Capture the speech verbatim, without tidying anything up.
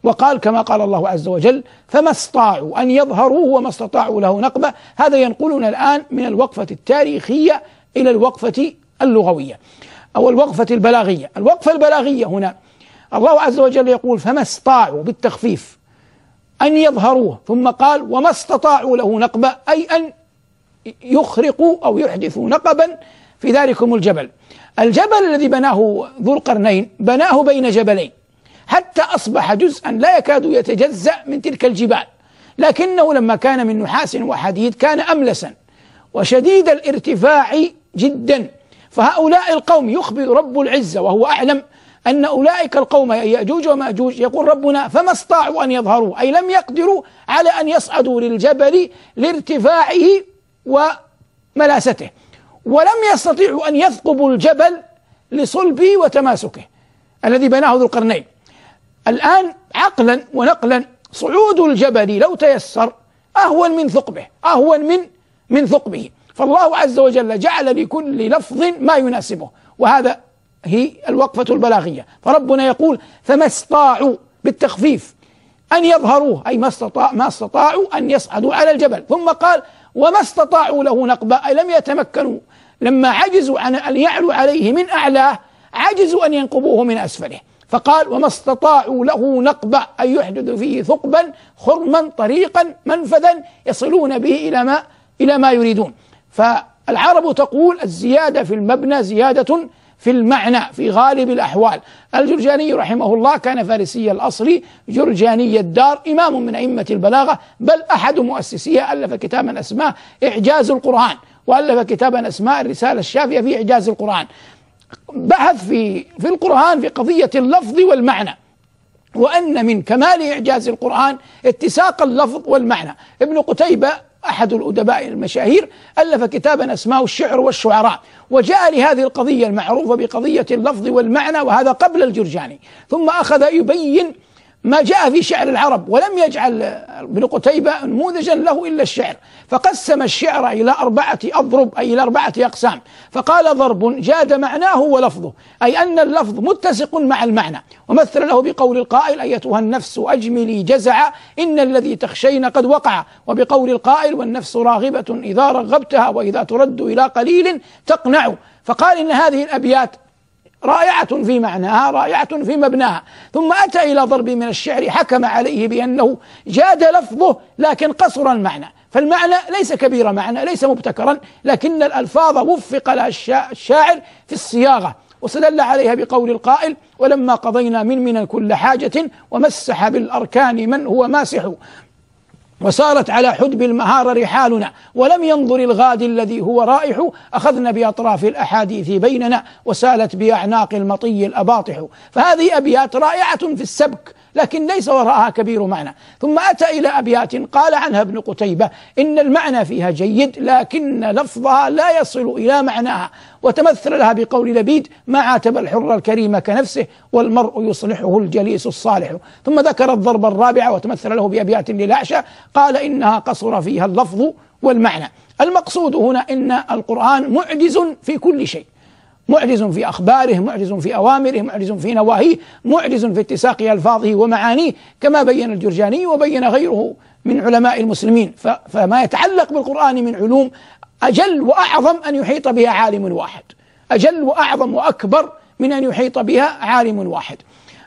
وقال كما قال الله عز وجل: فما استطاعوا أن يظهروه وما استطاعوا له نقبة. هذا ينقلنا الآن من الوقفة التاريخية إلى الوقفة اللغوية أو الوقفة البلاغية. الوقفة البلاغية هنا الله عز وجل يقول: فما استطاعوا بالتخفيف أن يظهروه، ثم قال: وما استطاعوا له نقبة، أي أن يخرقوا أو يحدثوا نقبا في ذلكم الجبل. الجبل الذي بناه ذو القرنين بناه بين جبلين حتى أصبح جزءا لا يكاد يتجزأ من تلك الجبال، لكنه لما كان من نحاس وحديد كان أملسا وشديد الارتفاع جدا. فهؤلاء القوم يخبر رب العزة وهو أعلم أن أولئك القوم يأجوج ومأجوج، يقول ربنا: فما استطاعوا أن يظهروا، أي لم يقدروا على أن يصعدوا للجبل لارتفاعه وملاسته، ولم يستطيعوا أن يثقبوا الجبل لصلبه وتماسكه الذي بناه ذو القرنين. الآن عقلا ونقلا صعود الجبل لو تيسر أهون من ثقبه، أهون من من ثقبه. فالله عز وجل جعل لكل لفظ ما يناسبه، وهذا هي الوقفة البلاغية. فربنا يقول: فما استطاعوا بالتخفيف أن يظهروه، أي ما استطاع ما استطاعوا أن يصعدوا على الجبل. ثم قال: وما استطاعوا له نقبة، أي لم يتمكنوا، لما عجزوا عن أن يعلوا عليه من أعلاه عجزوا أن ينقبوه من أسفله. فقال: وما استطاعوا له نقبة، أي يحدث فيه ثقبا خرما طريقا منفذا يصلون به إلى ما إلى ما يريدون. فالعرب تقول: الزيادة في المبنى زيادة في المعنى في غالب الأحوال. الجرجاني رحمه الله كان فارسي الأصل جرجاني الدار، إمام من أئمة البلاغة، بل أحد مؤسسيها، ألف كتابا اسماه إعجاز القرآن، وألف كتابا اسماه الرسالة الشافية في إعجاز القرآن. بحث في في القرآن في قضية اللفظ والمعنى، وأن من كمال إعجاز القرآن اتساق اللفظ والمعنى. ابن قتيبة أحد الأدباء المشاهير ألف كتابا اسمه الشعر والشعراء، وجاء لهذه القضية المعروفة بقضية اللفظ والمعنى، وهذا قبل الجرجاني. ثم أخذ يبين ما جاء في شعر العرب، ولم يجعل ابن قتيبة نموذجا له إلا الشعر، فقسم الشعر إلى أربعة أضرب، أي إلى أربعة أقسام. فقال: ضرب جاد معناه ولفظه، أي أن اللفظ متسق مع المعنى، ومثل له بقول القائل: أيتها النفس أجملي جزع إن الذي تخشين قد وقع، وبقول القائل: والنفس راغبة إذا رغبتها وإذا ترد إلى قليل تقنع. فقال إن هذه الأبيات رائعة في معناها، رائعة في مبناها. ثم أتى إلى ضرب من الشعر حكم عليه بأنه جاد لفظه لكن قصر المعنى، فالمعنى ليس كبير معنى، ليس مبتكرا، لكن الألفاظ وفق لها الشاعر في الصياغة، واستدل عليها بقول القائل: ولما قضينا من من كل حاجة ومسح بالأركان من هو ماسح، وصارت على حدب المهار رحالنا، ولم ينظر الغادي الذي هو رائح، أخذنا بأطراف الأحاديث بيننا وسالت بأعناق المطي الأباطح. فهذه أبيات رائعة في السبك، لكن ليس وراءها كبير معنى. ثم أتى إلى أبيات قال عنها ابن قتيبة إن المعنى فيها جيد لكن لفظها لا يصل إلى معناها، وتمثل لها بقول لبيد: ما عاتب الحر الكريم كنفسه والمرء يصلحه الجليس الصالح. ثم ذكر الضرب الرابع وتمثل له بأبيات للأعشى قال إنها قصر فيها اللفظ والمعنى. المقصود هنا إن القرآن معجز في كل شيء، معجز في أخباره، معجز في أوامره، معجز في نواهيه، معجز في اتساق ألفاظه ومعانيه، كما بين الجرجاني وبين غيره من علماء المسلمين. فما يتعلق بالقرآن من علوم أجل وأعظم أن يحيط بها عالم واحد، أجل وأعظم وأكبر من أن يحيط بها عالم واحد.